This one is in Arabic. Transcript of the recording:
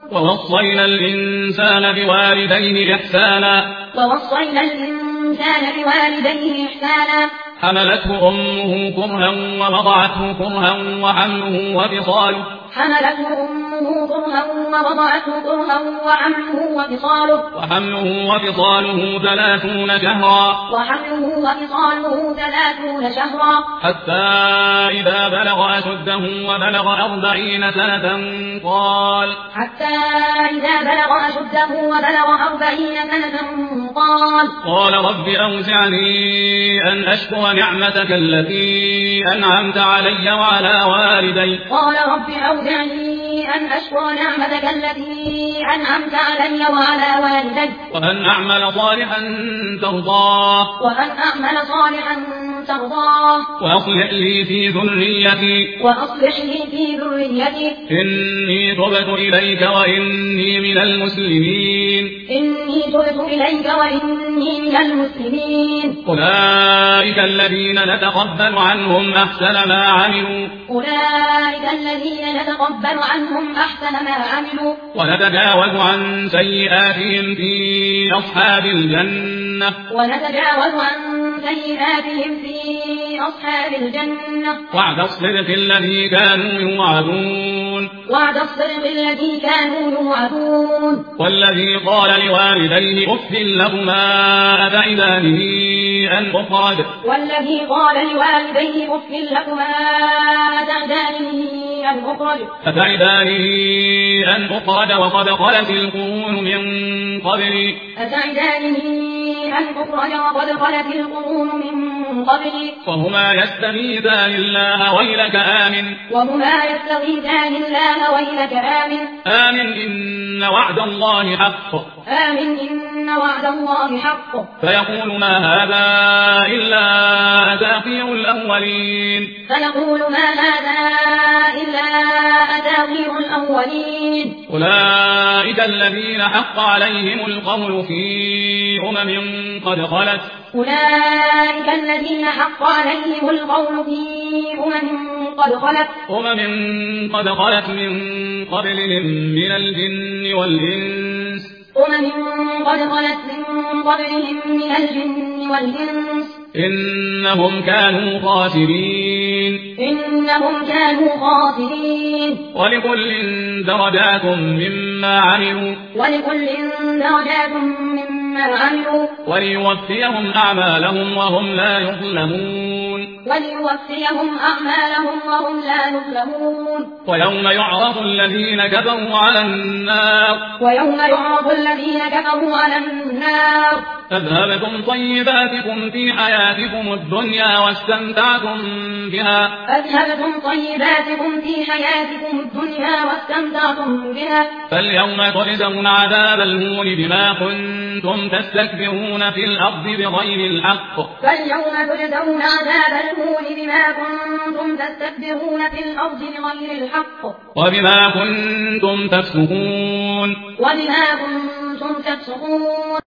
ووصينا الإنسان بوالديه إحسانا حملته أمه كرها ووضعته كرها وحمله وفصاله 30 شهرا حتى إذا بلغ أشده وبلغ 40 سنة قال رب أوزعني أن أشكر نعمتك التي أنعمت علي وعلى والدي وأن أعمل صالحا ترضاه وأصلح لي في ذريتي إني تبت إليك وإني من المسلمين أولئك الذين نتقبل عنهم أحسن ما عملوا ونتجاوز عن سيئاتهم في أصحاب الجنة وعد الصدق الذي كانوا يوعدون والذي قال لوالديه أف لكما أتعدانني أن أخرج وقد خلت القرون من قبلي وهما يستغيثان الله ويلك آمن إن وعد الله حق فيقول ما هذا إلا أساطير الأولين أولئك الذين حق عليهم القول في قد خلت قد خلت من قبلهم من الجن والإنس إنهم كانوا خاسرين ولكل درجات مما عملوا وليوفيهم أعمالهم وهم لا يظلمون ويوم يعرض الذين كفروا على النار أذهبتم طيباتكم في حياتكم الدنيا واستمتعتم بها فاليوم تجزون عذاب الهون بما كنتم تستكبرون في الأرض بغير الحق وبما كنتم تفسقون